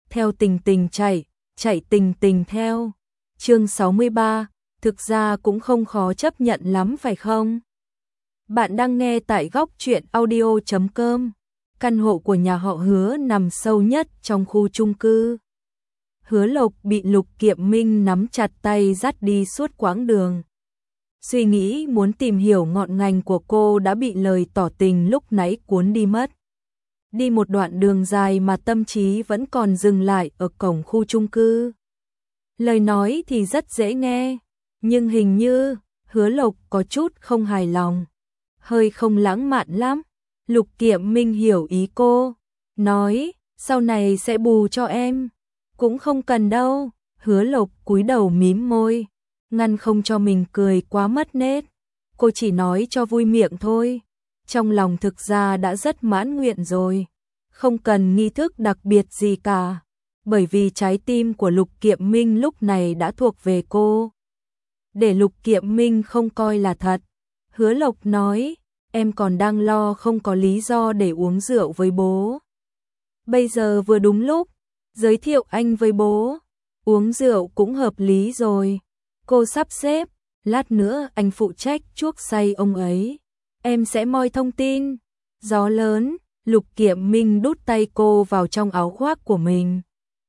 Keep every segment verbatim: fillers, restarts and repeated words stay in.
theo tình tình chạy, chạy tình tình theo. Chương sáu mươi ba, thực ra cũng không khó chấp nhận lắm phải không? Bạn đang nghe tại góc truyện audio chấm com. Căn hộ của nhà họ Hứa nằm sâu nhất trong khu chung cư. Hứa Lộc bị Lục Kiệm Minh nắm chặt tay dắt đi suốt quãng đường. Suy nghĩ muốn tìm hiểu ngọn ngành của cô đã bị lời tỏ tình lúc nãy cuốn đi mất. Đi một đoạn đường dài mà tâm trí vẫn còn dừng lại ở cổng khu chung cư. Lời nói thì rất dễ nghe, nhưng hình như Hứa Lộc có chút không hài lòng. Hơi không lãng mạn lắm. Lục Kiệm Minh hiểu ý cô, nói, sau này sẽ bù cho em. Cũng không cần đâu. Hứa Lộc cúi đầu mím môi, ngăn không cho mình cười quá mất nết. Cô chỉ nói cho vui miệng thôi, trong lòng thực ra đã rất mãn nguyện rồi, không cần nghi thức đặc biệt gì cả, bởi vì trái tim của Lục Kiệm Minh lúc này đã thuộc về cô. Để Lục Kiệm Minh không coi là thật, Hứa Lộc nói, em còn đang lo không có lý do để uống rượu với bố. Bây giờ vừa đúng lúc, giới thiệu anh với bố, uống rượu cũng hợp lý rồi. Cô sắp xếp, lát nữa anh phụ trách chuốc say ông ấy. Em sẽ moi thông tin. Gió lớn, Lục Kiệm Minh đút tay cô vào trong áo khoác của mình.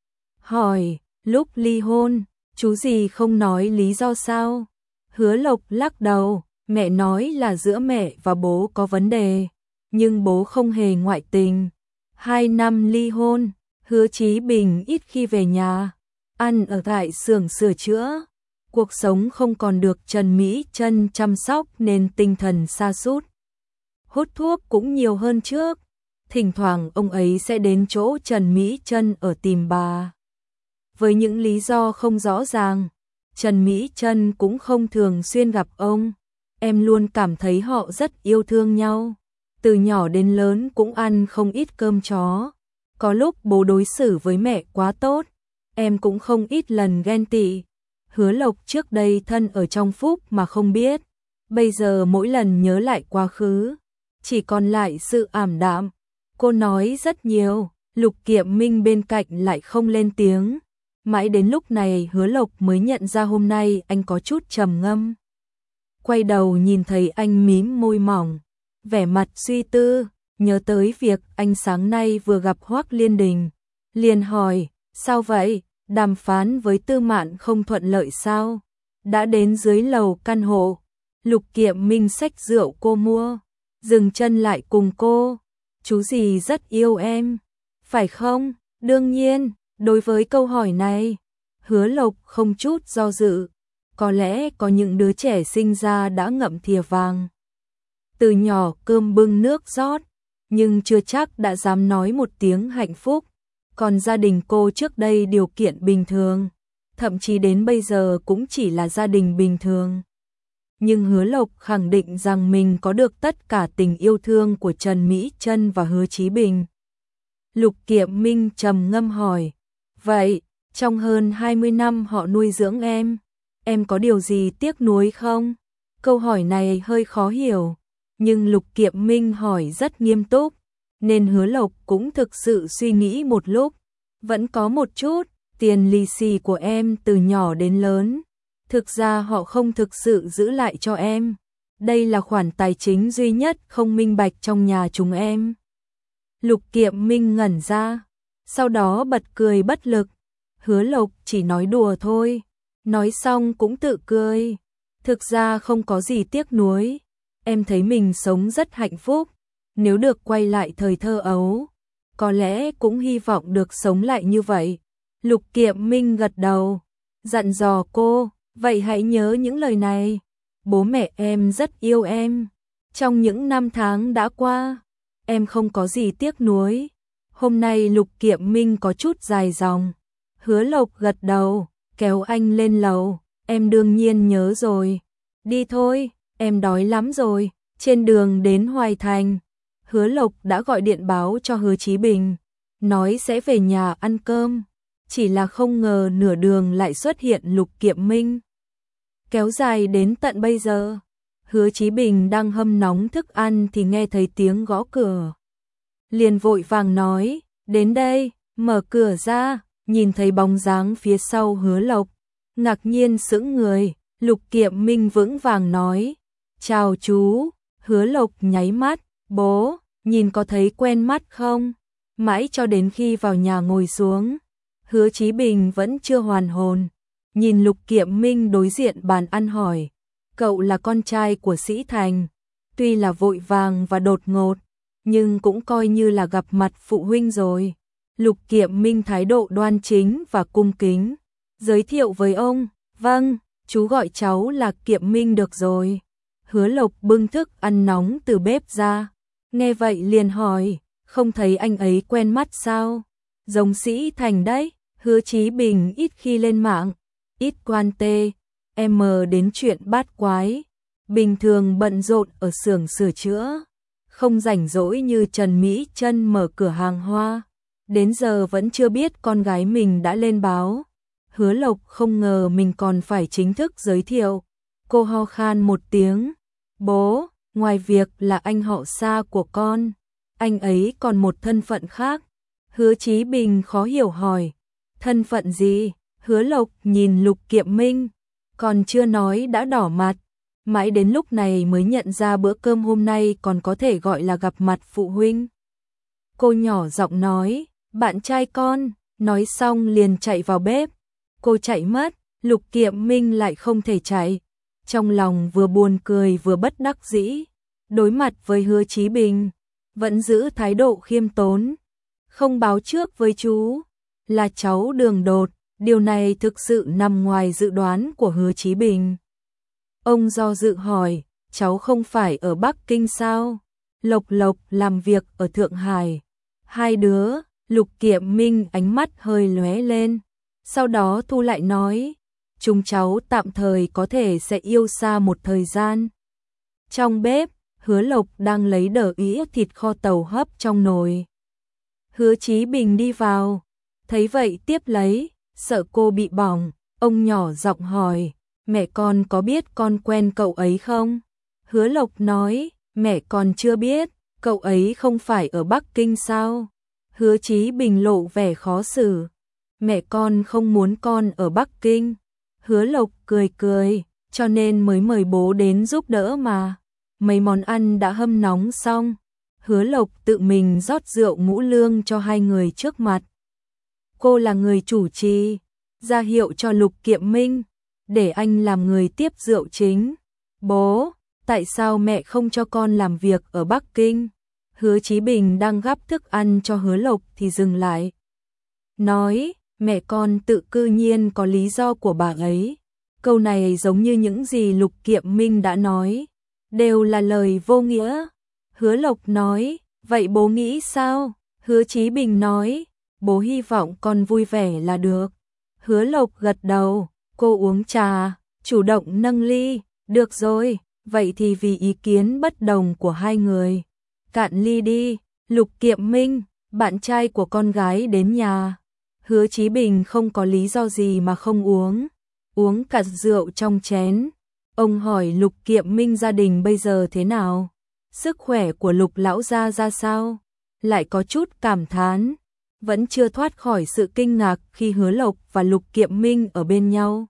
Hỏi, lúc ly hôn, chú gì không nói lý do sao? Hứa Lộc lắc đầu, mẹ nói là giữa mẹ và bố có vấn đề, nhưng bố không hề ngoại tình. Hai năm ly hôn, Hứa Chí Bình ít khi về nhà, ăn ở tại xưởng sửa chữa. Cuộc sống không còn được Trần Mỹ Chân chăm sóc nên tinh thần sa sút. Hút thuốc cũng nhiều hơn trước. Thỉnh thoảng ông ấy sẽ đến chỗ Trần Mỹ Chân ở tìm bà. Với những lý do không rõ ràng, Trần Mỹ Chân cũng không thường xuyên gặp ông. Em luôn cảm thấy họ rất yêu thương nhau. Từ nhỏ đến lớn cũng ăn không ít cơm chó. Có lúc bố đối xử với mẹ quá tốt, em cũng không ít lần ghen tị. Hứa Lộc trước đây thân ở trong phúc mà không biết, bây giờ mỗi lần nhớ lại quá khứ, chỉ còn lại sự ảm đạm. Cô nói rất nhiều, Lục Kiệm Minh bên cạnh lại không lên tiếng. Mãi đến lúc này Hứa Lộc mới nhận ra hôm nay anh có chút trầm ngâm. Quay đầu nhìn thấy anh mím môi mỏng, vẻ mặt suy tư, nhớ tới việc anh sáng nay vừa gặp Hoắc Liên Đình. Liền hỏi, sao vậy? Đàm phán với Tư Mạn không thuận lợi sao? Đã đến dưới lầu căn hộ, Lục Kiệm Minh xách rượu cô mua, dừng chân lại cùng cô. Chú gì rất yêu em, phải không? Đương nhiên, đối với câu hỏi này, Hứa Lộc không chút do dự. Có lẽ có những đứa trẻ sinh ra đã ngậm thìa vàng, từ nhỏ cơm bưng nước rót, nhưng chưa chắc đã dám nói một tiếng hạnh phúc. Còn gia đình cô trước đây điều kiện bình thường, thậm chí đến bây giờ cũng chỉ là gia đình bình thường. Nhưng Hứa Lộc khẳng định rằng mình có được tất cả tình yêu thương của Trần Mỹ Chân và Hứa Chí Bình. Lục Kiệm Minh trầm ngâm hỏi, vậy, trong hơn hai mươi năm họ nuôi dưỡng em, em có điều gì tiếc nuối không? Câu hỏi này hơi khó hiểu, nhưng Lục Kiệm Minh hỏi rất nghiêm túc, nên Hứa Lộc cũng thực sự suy nghĩ một lúc. Vẫn có một chút, tiền lì xì của em từ nhỏ đến lớn, thực ra họ không thực sự giữ lại cho em. Đây là khoản tài chính duy nhất không minh bạch trong nhà chúng em. Lục Kiệm Minh ngẩn ra, sau đó bật cười bất lực. Hứa Lộc chỉ nói đùa thôi, nói xong cũng tự cười. Thực ra không có gì tiếc nuối, em thấy mình sống rất hạnh phúc. Nếu được quay lại thời thơ ấu, có lẽ cũng hy vọng được sống lại như vậy. Lục Kiệm Minh gật đầu, dặn dò cô, vậy hãy nhớ những lời này. Bố mẹ em rất yêu em. Trong những năm tháng đã qua, em không có gì tiếc nuối. Hôm nay Lục Kiệm Minh có chút dài dòng. Hứa Lộc gật đầu, kéo anh lên lầu. Em đương nhiên nhớ rồi. Đi thôi, em đói lắm rồi. Trên đường đến Hoài Thành, Hứa Lộc đã gọi điện báo cho Hứa Chí Bình, nói sẽ về nhà ăn cơm. Chỉ là không ngờ nửa đường lại xuất hiện Lục Kiệm Minh. Kéo dài đến tận bây giờ, Hứa Chí Bình đang hâm nóng thức ăn thì nghe thấy tiếng gõ cửa. Liền vội vàng nói, đến đây, mở cửa ra. nhìn thấy bóng dáng phía sau Hứa Lộc, ngạc nhiên sững người, Lục Kiệm Minh vững vàng nói, chào chú. Hứa Lộc nháy mắt, bố, nhìn có thấy quen mắt không? Mãi cho đến khi vào nhà ngồi xuống, Hứa Chí Bình vẫn chưa hoàn hồn, nhìn Lục Kiệm Minh đối diện bàn ăn hỏi, cậu là con trai của Sĩ Thành, tuy là vội vàng và đột ngột, nhưng cũng coi như là gặp mặt phụ huynh rồi. Lục Kiệm Minh thái độ đoan chính và cung kính, giới thiệu với ông, vâng, chú gọi cháu là Kiệm Minh được rồi. Hứa Lộc bưng thức ăn nóng từ bếp ra, nghe vậy liền hỏi, không thấy anh ấy quen mắt sao? Giống Sĩ Thành đấy. Hứa Chí Bình ít khi lên mạng, ít quan tê, em đến chuyện bát quái, bình thường bận rộn ở xưởng sửa chữa, không rảnh rỗi như Trần Mỹ Chân mở cửa hàng hoa, đến giờ vẫn chưa biết con gái mình đã lên báo. Hứa Lộc không ngờ mình còn phải chính thức giới thiệu, cô ho khan một tiếng, bố, ngoài việc là anh họ xa của con, anh ấy còn một thân phận khác. Hứa Chí Bình khó hiểu hỏi, thân phận gì? Hứa Lộc nhìn Lục Kiệm Minh, còn chưa nói đã đỏ mặt, mãi đến lúc này mới nhận ra bữa cơm hôm nay còn có thể gọi là gặp mặt phụ huynh. Cô nhỏ giọng nói, bạn trai con, nói xong liền chạy vào bếp. Cô chạy mất, Lục Kiệm Minh lại không thể chạy, trong lòng vừa buồn cười vừa bất đắc dĩ, đối mặt với Hứa Chí Bình, vẫn giữ thái độ khiêm tốn, không báo trước với chú, là cháu đường đột, điều này thực sự nằm ngoài dự đoán của Hứa Chí Bình. Ông do dự hỏi, cháu không phải ở Bắc Kinh sao? Lộc Lộc làm việc ở Thượng Hải. Hai đứa, Lục Kiệm Minh ánh mắt hơi lóe lên, sau đó thu lại nói, chúng cháu tạm thời có thể sẽ yêu xa một thời gian. Trong bếp, Hứa Lộc đang lấy đờ ĩa thịt kho tàu hấp trong nồi. Hứa Chí Bình đi vào, thấy vậy tiếp lấy, sợ cô bị bỏng, ông nhỏ giọng hỏi, mẹ con có biết con quen cậu ấy không? Hứa Lộc nói, mẹ con chưa biết, cậu ấy không phải ở Bắc Kinh sao? Hứa Chí Bình lộ vẻ khó xử, mẹ con không muốn con ở Bắc Kinh. Hứa Lộc cười cười, cho nên mới mời bố đến giúp đỡ mà. Mấy món ăn đã hâm nóng xong, Hứa Lộc tự mình rót rượu ngũ lương cho hai người trước mặt. Cô là người chủ trì, ra hiệu cho Lục Kiệm Minh, để anh làm người tiếp rượu chính. Bố, tại sao mẹ không cho con làm việc ở Bắc Kinh? Hứa Chí Bình đang gắp thức ăn cho Hứa Lộc thì dừng lại. Nói, mẹ con tự cư nhiên có lý do của bà ấy. Câu này giống như những gì Lục Kiệm Minh đã nói, đều là lời vô nghĩa. Hứa Lộc nói, vậy bố nghĩ sao? Hứa Chí Bình nói, bố hy vọng con vui vẻ là được. Hứa Lộc gật đầu, cô uống trà, chủ động nâng ly, được rồi, vậy thì vì ý kiến bất đồng của hai người, cạn ly đi. Lục Kiệm Minh, bạn trai của con gái đến nhà. Hứa Chí Bình không có lý do gì mà không uống, uống cả rượu trong chén. Ông hỏi Lục Kiệm Minh gia đình bây giờ thế nào? Sức khỏe của Lục lão gia ra sao? Lại có chút cảm thán, vẫn chưa thoát khỏi sự kinh ngạc khi Hứa Lộc và Lục Kiệm Minh ở bên nhau.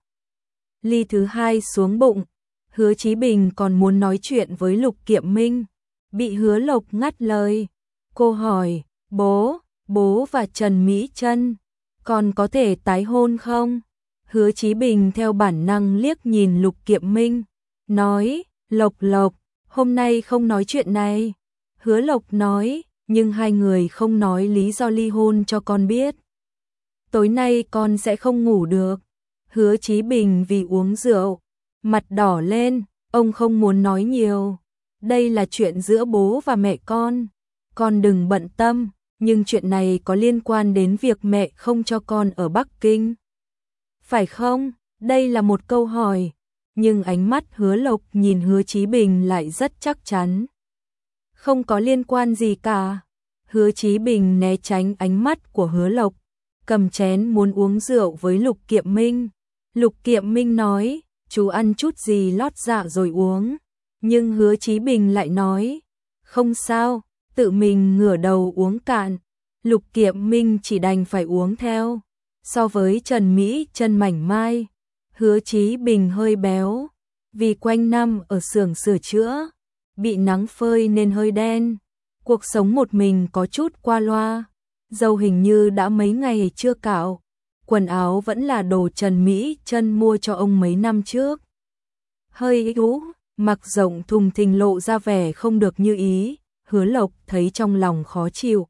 Ly thứ hai xuống bụng, Hứa Chí Bình còn muốn nói chuyện với Lục Kiệm Minh, bị Hứa Lộc ngắt lời. Cô hỏi, bố, bố và Trần Mỹ Chân, còn có thể tái hôn không? Hứa Chí Bình theo bản năng liếc nhìn Lục Kiệm Minh, nói, Lộc Lộc, hôm nay không nói chuyện này. Hứa Lộc nói, nhưng hai người không nói lý do ly hôn cho con biết. Tối nay con sẽ không ngủ được. Hứa Chí Bình vì uống rượu, mặt đỏ lên, ông không muốn nói nhiều. Đây là chuyện giữa bố và mẹ con, con đừng bận tâm, nhưng chuyện này có liên quan đến việc mẹ không cho con ở Bắc Kinh. Phải không? Đây là một câu hỏi, nhưng ánh mắt Hứa Lộc nhìn Hứa Chí Bình lại rất chắc chắn. Không có liên quan gì cả. Hứa Chí Bình né tránh ánh mắt của Hứa Lộc, cầm chén muốn uống rượu với Lục Kiệm Minh. Lục Kiệm Minh nói, chú ăn chút gì lót dạ rồi uống. Nhưng Hứa Chí Bình lại nói, không sao, tự mình ngửa đầu uống cạn. Lục Kiệm Minh chỉ đành phải uống theo. So với Trần Mỹ chân mảnh mai, Hứa Chí Bình hơi béo, vì quanh năm ở xưởng sửa chữa, bị nắng phơi nên hơi đen. Cuộc sống một mình có chút qua loa, râu hình như đã mấy ngày chưa cạo, quần áo vẫn là đồ Trần Mỹ chân mua cho ông mấy năm trước. Hơi ú, mặc rộng thùng thình lộ ra vẻ không được như ý, Hứa Lộc thấy trong lòng khó chịu.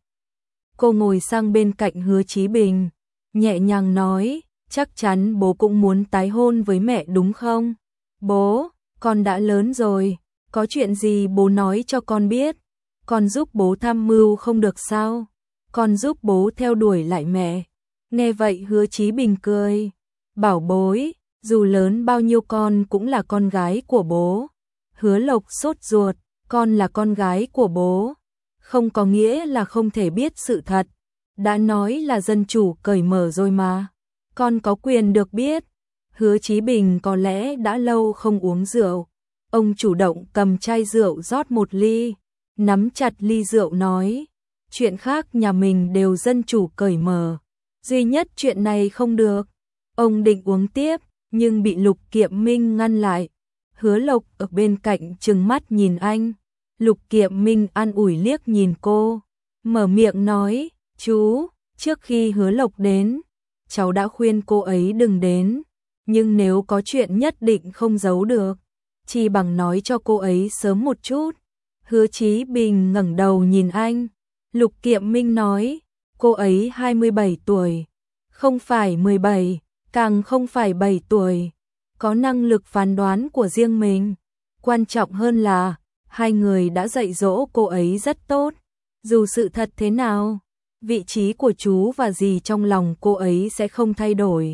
Cô ngồi sang bên cạnh Hứa Chí Bình, nhẹ nhàng nói, chắc chắn bố cũng muốn tái hôn với mẹ đúng không? Bố, con đã lớn rồi, có chuyện gì bố nói cho con biết, con giúp bố tham mưu không được sao? Con giúp bố theo đuổi lại mẹ. Nghe vậy Hứa Chí Bình cười, bảo bối, dù lớn bao nhiêu con cũng là con gái của bố. Hứa Lộc sốt ruột, con là con gái của bố, không có nghĩa là không thể biết sự thật. Đã nói là dân chủ cởi mở rồi mà, con có quyền được biết. Hứa Chí Bình có lẽ đã lâu không uống rượu, ông chủ động cầm chai rượu rót một ly, nắm chặt ly rượu nói, chuyện khác nhà mình đều dân chủ cởi mở, duy nhất chuyện này không được. Ông định uống tiếp, nhưng bị Lục Kiệm Minh ngăn lại. Hứa Lộc ở bên cạnh trừng mắt nhìn anh, Lục Kiệm Minh an ủi liếc nhìn cô, mở miệng nói, chú, trước khi Hứa Lộc đến, cháu đã khuyên cô ấy đừng đến, nhưng nếu có chuyện nhất định không giấu được, chỉ bằng nói cho cô ấy sớm một chút. Hứa Chí Bình ngẩng đầu nhìn anh, Lục Kiệm Minh nói, cô ấy hai mươi bảy tuổi, không phải mười bảy, càng không phải bảy tuổi, có năng lực phán đoán của riêng mình. Quan trọng hơn là, hai người đã dạy dỗ cô ấy rất tốt, dù sự thật thế nào, vị trí của chú và dì trong lòng cô ấy sẽ không thay đổi.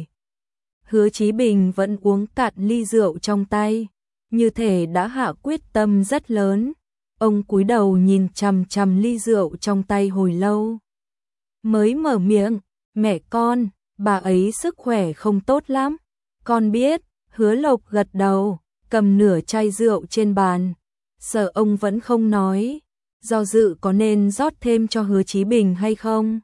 Hứa Chí Bình vẫn uống cạn ly rượu trong tay, như thể đã hạ quyết tâm rất lớn. Ông cúi đầu nhìn chằm chằm ly rượu trong tay hồi lâu, mới mở miệng, mẹ con, bà ấy sức khỏe không tốt lắm. Con biết. Hứa Lộc gật đầu, cầm nửa chai rượu trên bàn, sợ ông vẫn không nói, do dự có nên rót thêm cho Hứa Chí Bình hay không.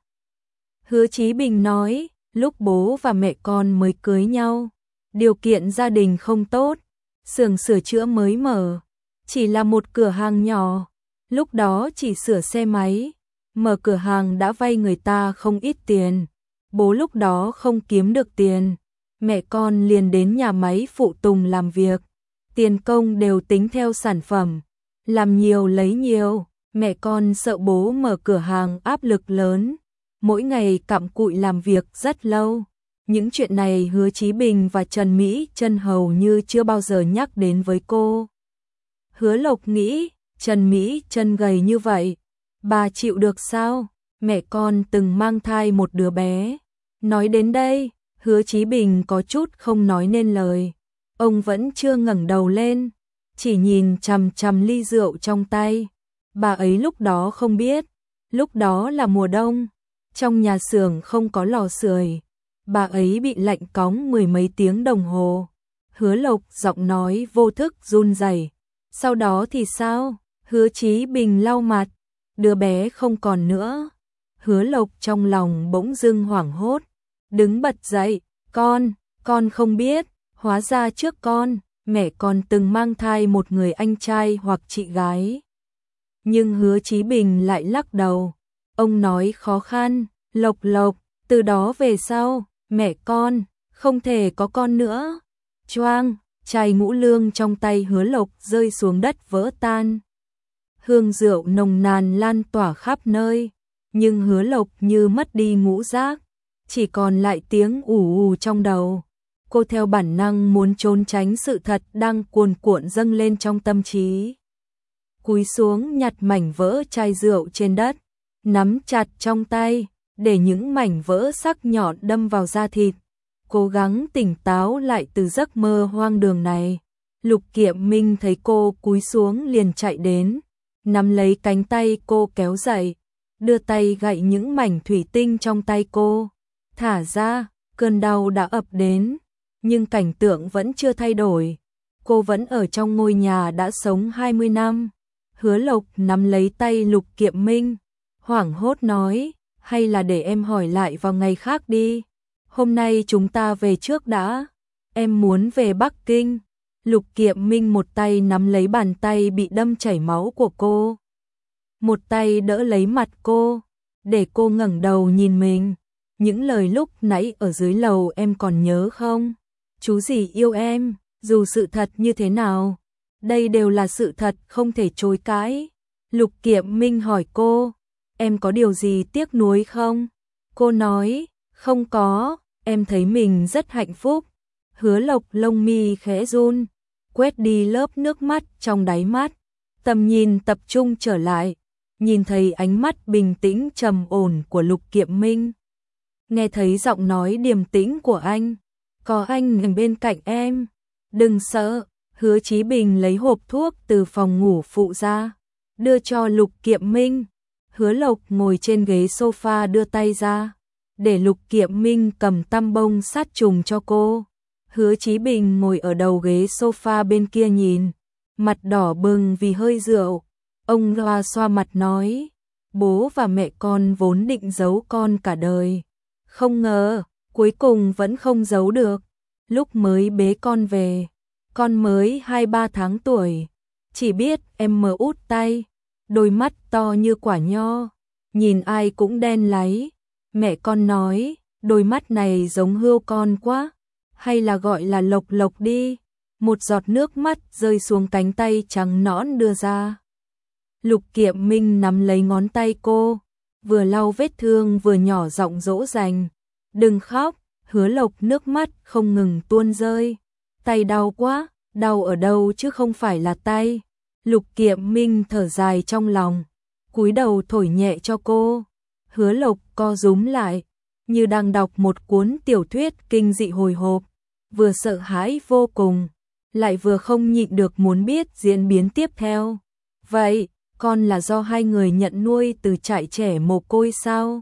Hứa Chí Bình nói, lúc bố và mẹ con mới cưới nhau, điều kiện gia đình không tốt, xưởng sửa chữa mới mở, chỉ là một cửa hàng nhỏ, lúc đó chỉ sửa xe máy, mở cửa hàng đã vay người ta không ít tiền, bố lúc đó không kiếm được tiền, mẹ con liền đến nhà máy phụ tùng làm việc, tiền công đều tính theo sản phẩm, làm nhiều lấy nhiều, mẹ con sợ bố mở cửa hàng áp lực lớn, mỗi ngày cặm cụi làm việc rất lâu. Những chuyện này Hứa Chí Bình và Trần Mỹ Chân hầu như chưa bao giờ nhắc đến với cô. Hứa Lộc nghĩ, Trần Mỹ Chân gầy như vậy, bà chịu được sao? Mẹ con từng mang thai một đứa bé. Nói đến đây, Hứa Chí Bình có chút không nói nên lời. Ông vẫn chưa ngẩng đầu lên, chỉ nhìn chằm chằm ly rượu trong tay. Bà ấy lúc đó không biết, lúc đó là mùa đông, trong nhà xưởng không có lò sưởi, bà ấy bị lạnh cóng mười mấy tiếng đồng hồ. Hứa Lộc giọng nói vô thức run rẩy. Sau đó thì sao? Hứa Chí Bình lau mặt, đứa bé không còn nữa. Hứa Lộc trong lòng bỗng dưng hoảng hốt, đứng bật dậy, con, con không biết, hóa ra trước con, mẹ con từng mang thai một người anh trai hoặc chị gái. Nhưng Hứa Chí Bình lại lắc đầu, ông nói khó khăn, Lộc Lộc, từ đó về sau, mẹ con, không thể có con nữa. Choang, chai ngũ lương trong tay Hứa Lộc rơi xuống đất vỡ tan. Hương rượu nồng nàn lan tỏa khắp nơi, nhưng Hứa Lộc như mất đi ngũ giác, chỉ còn lại tiếng ù ù trong đầu. Cô theo bản năng muốn trốn tránh sự thật đang cuồn cuộn dâng lên trong tâm trí. Cúi xuống nhặt mảnh vỡ chai rượu trên đất, nắm chặt trong tay, để những mảnh vỡ sắc nhọn đâm vào da thịt. Cố gắng tỉnh táo lại từ giấc mơ hoang đường này. Lục Kiệm Minh thấy cô cúi xuống liền chạy đến, nắm lấy cánh tay cô kéo dậy, đưa tay gậy những mảnh thủy tinh trong tay cô. Thả ra, cơn đau đã ập đến, nhưng cảnh tượng vẫn chưa thay đổi. Cô vẫn ở trong ngôi nhà đã sống hai mươi năm. Hứa Lộc nắm lấy tay Lục Kiệm Minh, hoảng hốt nói, hay là để em hỏi lại vào ngày khác đi. Hôm nay chúng ta về trước đã, em muốn về Bắc Kinh. Lục Kiệm Minh một tay nắm lấy bàn tay bị đâm chảy máu của cô, một tay đỡ lấy mặt cô, để cô ngẩng đầu nhìn mình. Những lời lúc nãy ở dưới lầu em còn nhớ không? Chú gì yêu em, dù sự thật như thế nào. Đây đều là sự thật không thể chối cãi. Lục Kiệm Minh hỏi cô, em có điều gì tiếc nuối không? Cô nói, không có, em thấy mình rất hạnh phúc. Hứa Lộc lông mi khẽ run, quét đi lớp nước mắt trong đáy mắt, tầm nhìn tập trung trở lại, nhìn thấy ánh mắt bình tĩnh trầm ổn của Lục Kiệm Minh. Nghe thấy giọng nói điềm tĩnh của anh, có anh ở bên cạnh em, đừng sợ. Hứa Chí Bình lấy hộp thuốc từ phòng ngủ phụ ra, đưa cho Lục Kiệm Minh. Hứa Lộc ngồi trên ghế sofa đưa tay ra, để Lục Kiệm Minh cầm tăm bông sát trùng cho cô. Hứa Chí Bình ngồi ở đầu ghế sofa bên kia nhìn, mặt đỏ bừng vì hơi rượu. Ông loa xoa mặt nói, bố và mẹ con vốn định giấu con cả đời. Không ngờ, cuối cùng vẫn không giấu được. Lúc mới bế con về, con mới hai ba tháng tuổi, chỉ biết em mờ út tay, đôi mắt to như quả nho, nhìn ai cũng đen láy. Mẹ con nói, đôi mắt này giống hươu con quá, hay là gọi là Lộc Lộc đi. Một giọt nước mắt rơi xuống cánh tay trắng nõn đưa ra. Lục Kiệm Minh nắm lấy ngón tay cô, vừa lau vết thương vừa nhỏ giọng dỗ dành, đừng khóc. Hứa Lộc nước mắt không ngừng tuôn rơi, tay đau quá. Đau ở đâu chứ không phải là tay. Lục Kiệm Minh thở dài trong lòng, cúi đầu thổi nhẹ cho cô. Hứa Lộc co rúm lại, như đang đọc một cuốn tiểu thuyết kinh dị hồi hộp, vừa sợ hãi vô cùng, lại vừa không nhịn được muốn biết diễn biến tiếp theo. Vậy, con là do hai người nhận nuôi từ trại trẻ mồ côi sao?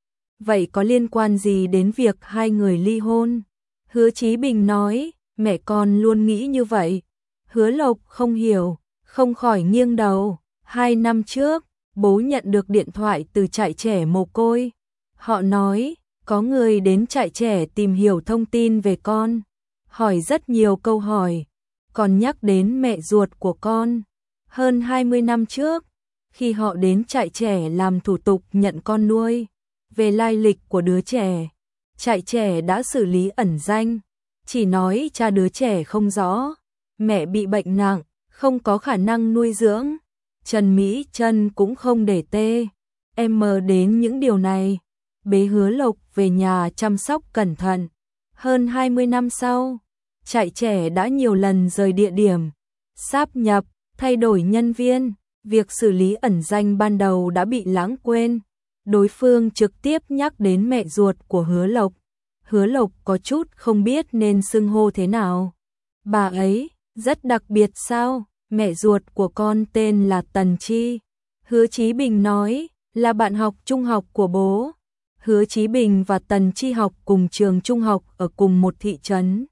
Vậy có liên quan gì đến việc hai người ly hôn? Hứa Chí Bình nói, mẹ con luôn nghĩ như vậy. Hứa Lộc không hiểu, không khỏi nghiêng đầu. Hai năm trước, bố nhận được điện thoại từ trại trẻ mồ côi. Họ nói, có người đến trại trẻ tìm hiểu thông tin về con, hỏi rất nhiều câu hỏi, còn nhắc đến mẹ ruột của con. Hơn hai mươi năm trước, khi họ đến trại trẻ làm thủ tục nhận con nuôi, về lai lịch của đứa trẻ, trại trẻ đã xử lý ẩn danh, chỉ nói cha đứa trẻ không rõ, mẹ bị bệnh nặng, không có khả năng nuôi dưỡng. Trần Mỹ Trân cũng không để tê em mờ đến những điều này, bế Hứa Lộc về nhà chăm sóc cẩn thận. Hơn hai mươi năm sau, trại trẻ đã nhiều lần rời địa điểm, sáp nhập, thay đổi nhân viên, việc xử lý ẩn danh ban đầu đã bị lãng quên. Đối phương trực tiếp nhắc đến mẹ ruột của Hứa Lộc. Hứa Lộc có chút không biết nên xưng hô thế nào. Bà ấy, rất đặc biệt sao? Mẹ ruột của con tên là Tần Chi. Hứa Chí Bình nói, là bạn học trung học của bố. Hứa Chí Bình và Tần Chi học cùng trường trung học ở cùng một thị trấn.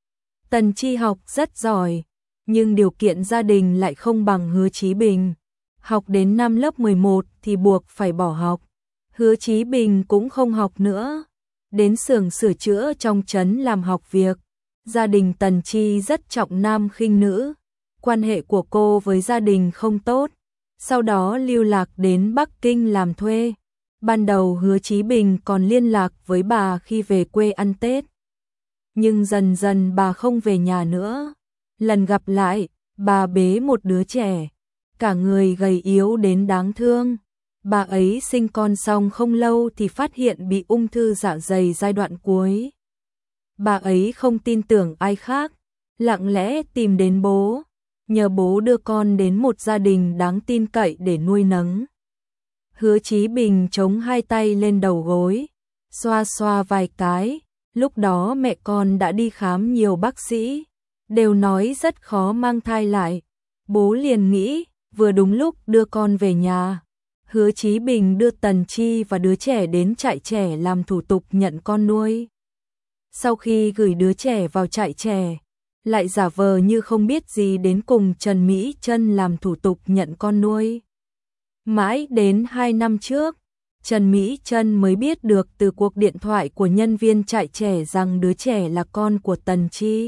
Tần Chi học rất giỏi, nhưng điều kiện gia đình lại không bằng Hứa Chí Bình. Học đến năm lớp mười một thì buộc phải bỏ học. Hứa Chí Bình cũng không học nữa, đến xưởng sửa chữa trong trấn làm học việc. Gia đình Tần Chi rất trọng nam khinh nữ, quan hệ của cô với gia đình không tốt, sau đó lưu lạc đến Bắc Kinh làm thuê. Ban đầu Hứa Chí Bình còn liên lạc với bà khi về quê ăn Tết, nhưng dần dần bà không về nhà nữa. Lần gặp lại, bà bế một đứa trẻ, cả người gầy yếu đến đáng thương. Bà ấy sinh con xong không lâu thì phát hiện bị ung thư dạ dày giai đoạn cuối. Bà ấy không tin tưởng ai khác, lặng lẽ tìm đến bố, nhờ bố đưa con đến một gia đình đáng tin cậy để nuôi nấng. Hứa Chí Bình chống hai tay lên đầu gối, xoa xoa vài cái. Lúc đó mẹ con đã đi khám nhiều bác sĩ, đều nói rất khó mang thai lại. Bố liền nghĩ, vừa đúng lúc đưa con về nhà. Hứa Chí Bình đưa Tần Chi và đứa trẻ đến trại trẻ làm thủ tục nhận con nuôi. Sau khi gửi đứa trẻ vào trại trẻ, lại giả vờ như không biết gì đến cùng Trần Mỹ Trân làm thủ tục nhận con nuôi. Mãi đến hai năm trước, Trần Mỹ Trân mới biết được từ cuộc điện thoại của nhân viên trại trẻ rằng đứa trẻ là con của Tần Chi.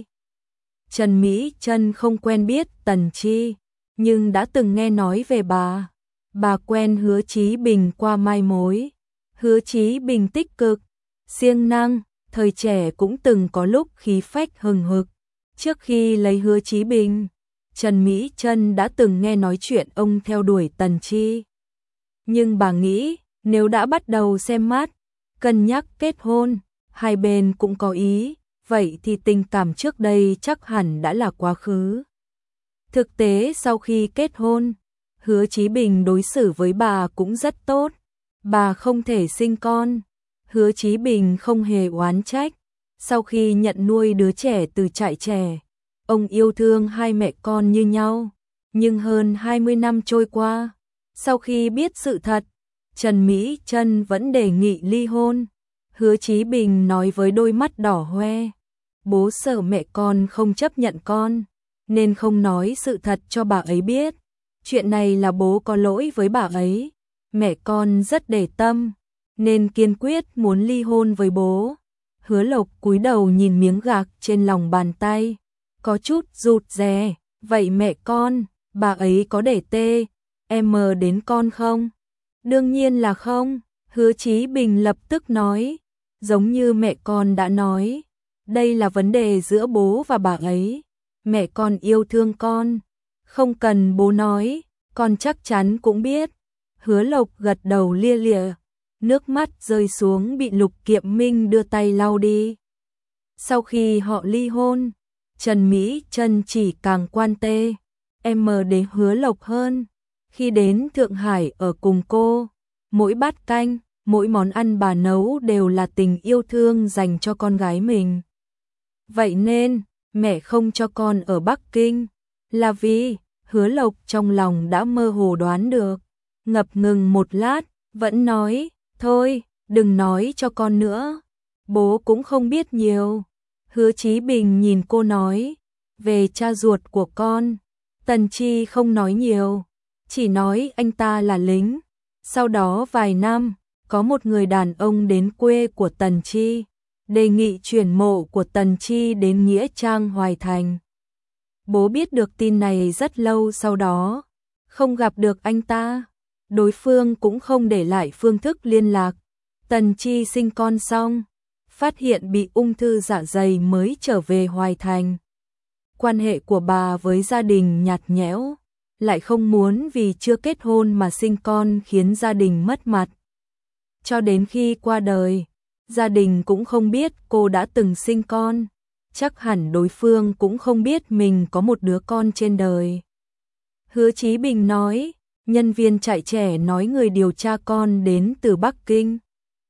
Trần Mỹ Trân không quen biết Tần Chi, nhưng đã từng nghe nói về bà. Bà quen Hứa Chí Bình qua mai mối. Hứa Chí Bình tích cực, siêng năng, thời trẻ cũng từng có lúc khí phách hừng hực. Trước khi lấy Hứa Chí Bình, Trần Mỹ Trân đã từng nghe nói chuyện ông theo đuổi Tần Chi. Nhưng bà nghĩ, nếu đã bắt đầu xem mắt, cân nhắc kết hôn, hai bên cũng có ý, vậy thì tình cảm trước đây chắc hẳn đã là quá khứ. Thực tế sau khi kết hôn, Hứa Chí Bình đối xử với bà cũng rất tốt. Bà không thể sinh con, Hứa Chí Bình không hề oán trách. Sau khi nhận nuôi đứa trẻ từ trại trẻ, ông yêu thương hai mẹ con như nhau. Nhưng hơn hai mươi năm trôi qua, sau khi biết sự thật, Trần Mỹ Trân vẫn đề nghị ly hôn. Hứa Chí Bình nói với đôi mắt đỏ hoe, bố sợ mẹ con không chấp nhận con, nên không nói sự thật cho bà ấy biết. Chuyện này là bố có lỗi với bà ấy, mẹ con rất để tâm, nên kiên quyết muốn ly hôn với bố. Hứa Lộc cúi đầu nhìn miếng gạc trên lòng bàn tay, có chút rụt rè, vậy mẹ con, bà ấy có để tê, em đến con không? Đương nhiên là không, Hứa Chí Bình lập tức nói, giống như mẹ con đã nói, đây là vấn đề giữa bố và bà ấy, mẹ con yêu thương con, không cần bố nói, con chắc chắn cũng biết. Hứa Lộc gật đầu lia lịa, nước mắt rơi xuống bị Lục Kiệm Minh đưa tay lau đi. Sau khi họ ly hôn, Trần Mỹ Trân chỉ càng quan tê, em đến Hứa Lộc hơn. Khi đến Thượng Hải ở cùng cô, mỗi bát canh, mỗi món ăn bà nấu đều là tình yêu thương dành cho con gái mình. Vậy nên, mẹ không cho con ở Bắc Kinh, là vì, Hứa Lộc trong lòng đã mơ hồ đoán được. Ngập ngừng một lát, vẫn nói, thôi, đừng nói cho con nữa, bố cũng không biết nhiều. Hứa Chí Bình nhìn cô nói, về cha ruột của con, Tần Chi không nói nhiều, chỉ nói anh ta là lính. Sau đó vài năm, có một người đàn ông đến quê của Tần Chi, đề nghị chuyển mộ của Tần Chi đến Nghĩa Trang Hoài Thành. Bố biết được tin này rất lâu sau đó, không gặp được anh ta, đối phương cũng không để lại phương thức liên lạc. Tần Chi sinh con xong, phát hiện bị ung thư dạ dày mới trở về Hoài Thành. Quan hệ của bà với gia đình nhạt nhẽo, lại không muốn vì chưa kết hôn mà sinh con khiến gia đình mất mặt. Cho đến khi qua đời, gia đình cũng không biết cô đã từng sinh con, chắc hẳn đối phương cũng không biết mình có một đứa con trên đời. Hứa Chí Bình nói, nhân viên trại trẻ nói người điều tra con đến từ Bắc Kinh.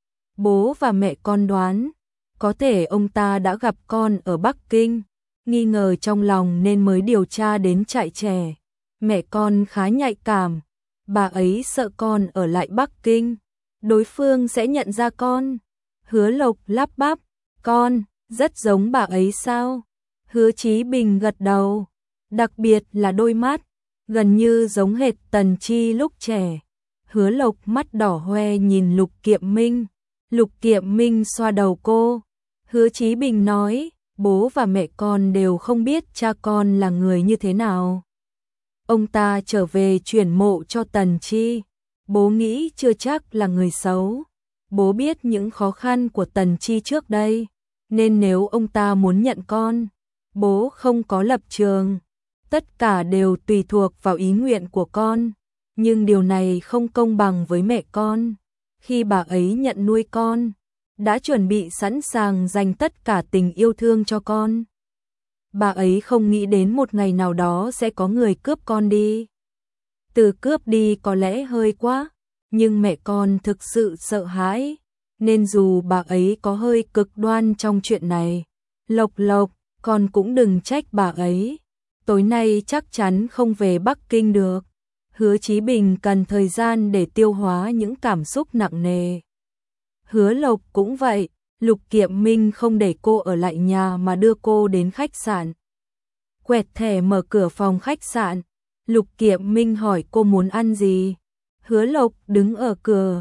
Bố và mẹ con đoán, có thể ông ta đã gặp con ở Bắc Kinh, nghi ngờ trong lòng nên mới điều tra đến trại trẻ. Mẹ con khá nhạy cảm, bà ấy sợ con ở lại Bắc Kinh, đối phương sẽ nhận ra con. Hứa Lộc lắp bắp, con, rất giống bà ấy sao? Hứa Chí Bình gật đầu, đặc biệt là đôi mắt, gần như giống hệt Tần Chi lúc trẻ. Hứa Lộc mắt đỏ hoe nhìn Lục Kiệm Minh, Lục Kiệm Minh xoa đầu cô. Hứa Chí Bình nói, bố và mẹ con đều không biết cha con là người như thế nào. Ông ta trở về chuyển mộ cho Tần Chi, bố nghĩ chưa chắc là người xấu. Bố biết những khó khăn của Tần Chi trước đây, nên nếu ông ta muốn nhận con, bố không có lập trường. Tất cả đều tùy thuộc vào ý nguyện của con, nhưng điều này không công bằng với mẹ con. Khi bà ấy nhận nuôi con, đã chuẩn bị sẵn sàng dành tất cả tình yêu thương cho con. Bà ấy không nghĩ đến một ngày nào đó sẽ có người cướp con đi. Từ cướp đi có lẽ hơi quá, nhưng mẹ con thực sự sợ hãi, nên dù bà ấy có hơi cực đoan trong chuyện này, Lộc Lộc, con cũng đừng trách bà ấy. Tối nay chắc chắn không về Bắc Kinh được. Hứa Chí Bình cần thời gian để tiêu hóa những cảm xúc nặng nề. Hứa Lộc cũng vậy, Lục Kiệm Minh không để cô ở lại nhà mà đưa cô đến khách sạn. Quẹt thẻ mở cửa phòng khách sạn, Lục Kiệm Minh hỏi cô muốn ăn gì. Hứa Lộc đứng ở cửa,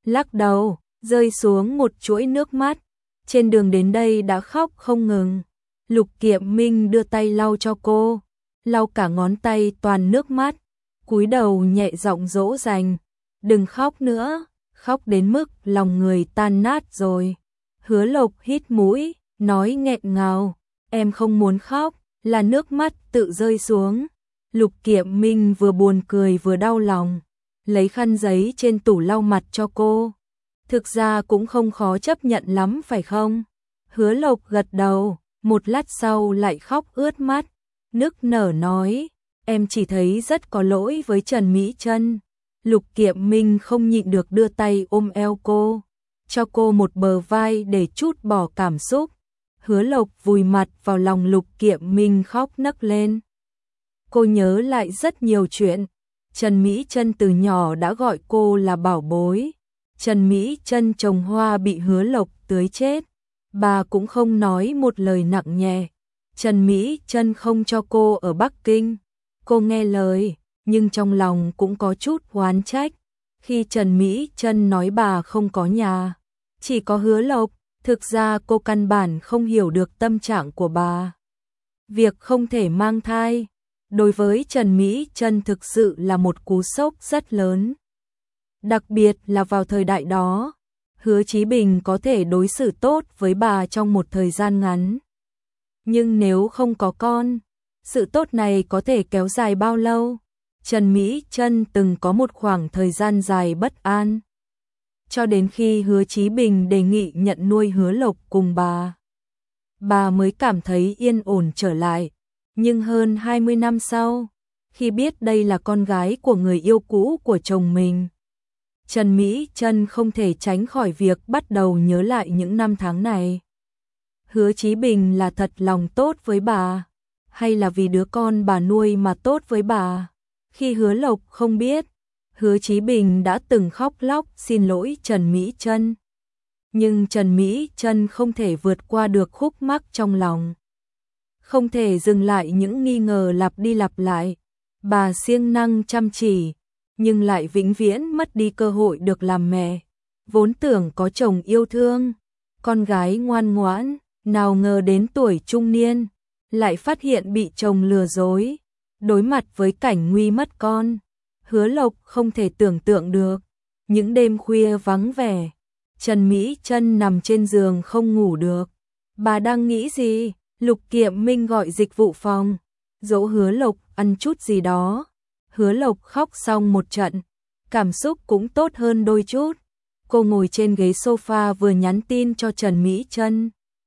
lắc đầu, rơi xuống một chuỗi nước mắt. Trên đường đến đây đã khóc không ngừng. Lục Kiệm Minh đưa tay lau cho cô, lau cả ngón tay toàn nước mắt, cúi đầu nhẹ giọng dỗ dành, đừng khóc nữa, khóc đến mức lòng người tan nát rồi. Hứa Lộc hít mũi, nói nghẹn ngào, em không muốn khóc, là nước mắt tự rơi xuống. Lục Kiệm Minh vừa buồn cười vừa đau lòng, lấy khăn giấy trên tủ lau mặt cho cô. Thực ra cũng không khó chấp nhận lắm phải không? Hứa Lộc gật đầu, một lát sau lại khóc ướt mắt, nức nở nói, em chỉ thấy rất có lỗi với Trần Mỹ Chân. Lục Kiệm Minh không nhịn được đưa tay ôm eo cô, cho cô một bờ vai để trút bỏ cảm xúc. Hứa Lộc vùi mặt vào lòng Lục Kiệm Minh khóc nấc lên. Cô nhớ lại rất nhiều chuyện. Trần Mỹ Chân từ nhỏ đã gọi cô là bảo bối. Trần Mỹ Chân trồng hoa bị Hứa Lộc tưới chết, bà cũng không nói một lời nặng nhẹ. Trần Mỹ Chân không cho cô ở Bắc Kinh, cô nghe lời, nhưng trong lòng cũng có chút oán trách. Khi Trần Mỹ Chân nói bà không có nhà, chỉ có Hứa Lộc, thực ra cô căn bản không hiểu được tâm trạng của bà. Việc không thể mang thai, đối với Trần Mỹ Chân thực sự là một cú sốc rất lớn. Đặc biệt là vào thời đại đó, Hứa Chí Bình có thể đối xử tốt với bà trong một thời gian ngắn. Nhưng nếu không có con, sự tốt này có thể kéo dài bao lâu? Trần Mỹ Chân từng có một khoảng thời gian dài bất an. Cho đến khi Hứa Chí Bình đề nghị nhận nuôi Hứa Lộc cùng bà, bà mới cảm thấy yên ổn trở lại. Nhưng hơn hai mươi năm sau, khi biết đây là con gái của người yêu cũ của chồng mình, Trần Mỹ Chân không thể tránh khỏi việc bắt đầu nhớ lại những năm tháng này. Hứa Chí Bình là thật lòng tốt với bà, hay là vì đứa con bà nuôi mà tốt với bà? Khi Hứa Lộc không biết, Hứa Chí Bình đã từng khóc lóc xin lỗi Trần Mỹ Chân. Nhưng Trần Mỹ Chân không thể vượt qua được khúc mắc trong lòng. Không thể dừng lại những nghi ngờ lặp đi lặp lại. Bà siêng năng chăm chỉ, nhưng lại vĩnh viễn mất đi cơ hội được làm mẹ. Vốn tưởng có chồng yêu thương, con gái ngoan ngoãn, nào ngờ đến tuổi trung niên, lại phát hiện bị chồng lừa dối. Đối mặt với cảnh nguy mất con, Hứa Lộc không thể tưởng tượng được. Những đêm khuya vắng vẻ, Trần Mỹ Chân nằm trên giường không ngủ được. Bà đang nghĩ gì? Lục Kiệm Minh gọi dịch vụ phòng, dỗ Hứa Lộc ăn chút gì đó. Hứa Lộc khóc xong một trận, cảm xúc cũng tốt hơn đôi chút. Cô ngồi trên ghế sofa vừa nhắn tin cho Trần Mỹ Chân,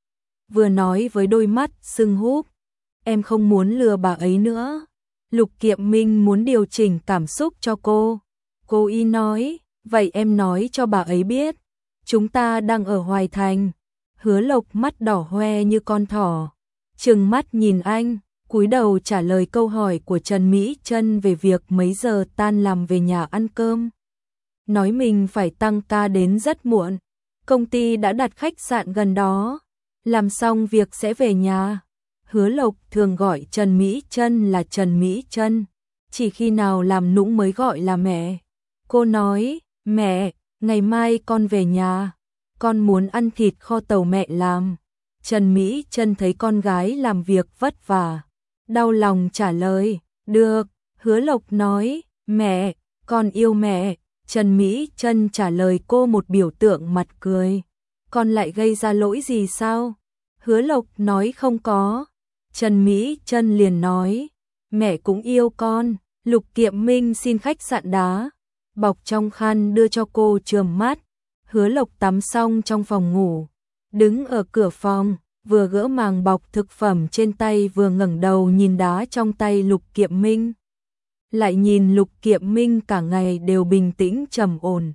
vừa nói với đôi mắt sưng húp, em không muốn lừa bà ấy nữa. Lục Kiệm Minh muốn điều chỉnh cảm xúc cho cô. Cô y nói, vậy em nói cho bà ấy biết, chúng ta đang ở Hoài Thành. Hứa Lộc mắt đỏ hoe như con thỏ, trừng mắt nhìn anh, cúi đầu trả lời câu hỏi của Trần Mỹ Chân về việc mấy giờ tan làm về nhà ăn cơm. Nói mình phải tăng ca đến rất muộn, công ty đã đặt khách sạn gần đó, làm xong việc sẽ về nhà. Hứa Lộc thường gọi Trần Mỹ Chân là Trần Mỹ Chân, chỉ khi nào làm nũng mới gọi là mẹ. Cô nói, mẹ, ngày mai con về nhà, con muốn ăn thịt kho tàu mẹ làm. Trần Mỹ Chân thấy con gái làm việc vất vả, đau lòng trả lời, được. Hứa Lộc nói, mẹ, con yêu mẹ. Trần Mỹ Chân trả lời cô một biểu tượng mặt cười, con lại gây ra lỗi gì sao? Hứa Lộc nói không có. Trần Mỹ Chân liền nói, mẹ cũng yêu con. Lục Kiệm Minh xin khách sạn đá, bọc trong khăn đưa cho cô chườm mắt. Hứa Lộc tắm xong trong phòng ngủ, đứng ở cửa phòng, vừa gỡ màng bọc thực phẩm trên tay vừa ngẩng đầu nhìn đá trong tay Lục Kiệm Minh. Lại nhìn Lục Kiệm Minh cả ngày đều bình tĩnh trầm ổn.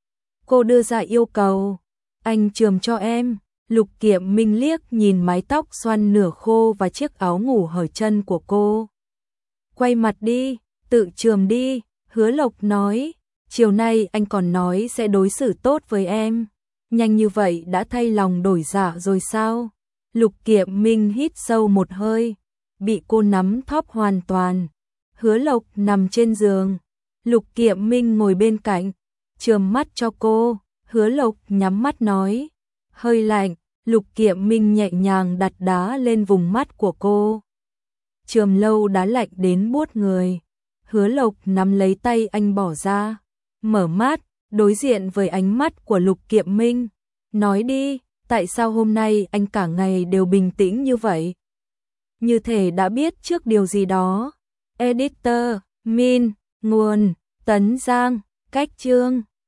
Cô đưa ra yêu cầu, anh chườm cho em. Lục Kiệm Minh liếc nhìn mái tóc xoăn nửa khô và chiếc áo ngủ hở chân của cô. Quay mặt đi, tự chườm đi. Hứa Lộc nói, chiều nay anh còn nói sẽ đối xử tốt với em. Nhanh như vậy đã thay lòng đổi dạ rồi sao? Lục Kiệm Minh hít sâu một hơi, bị cô nắm thóp hoàn toàn. Hứa Lộc nằm trên giường, Lục Kiệm Minh ngồi bên cạnh, chườm mắt cho cô. Hứa Lộc nhắm mắt nói, hơi lạnh. Lục Kiệm Minh nhẹ nhàng đặt đá lên vùng mắt của cô. Trường lâu đá lạnh đến buốt người. Hứa Lộc nắm lấy tay anh bỏ ra, mở mắt, đối diện với ánh mắt của Lục Kiệm Minh. Nói đi, tại sao hôm nay anh cả ngày đều bình tĩnh như vậy? Như thể đã biết trước điều gì đó. Editor, Min, nguồn, Tấn Giang, cách chương.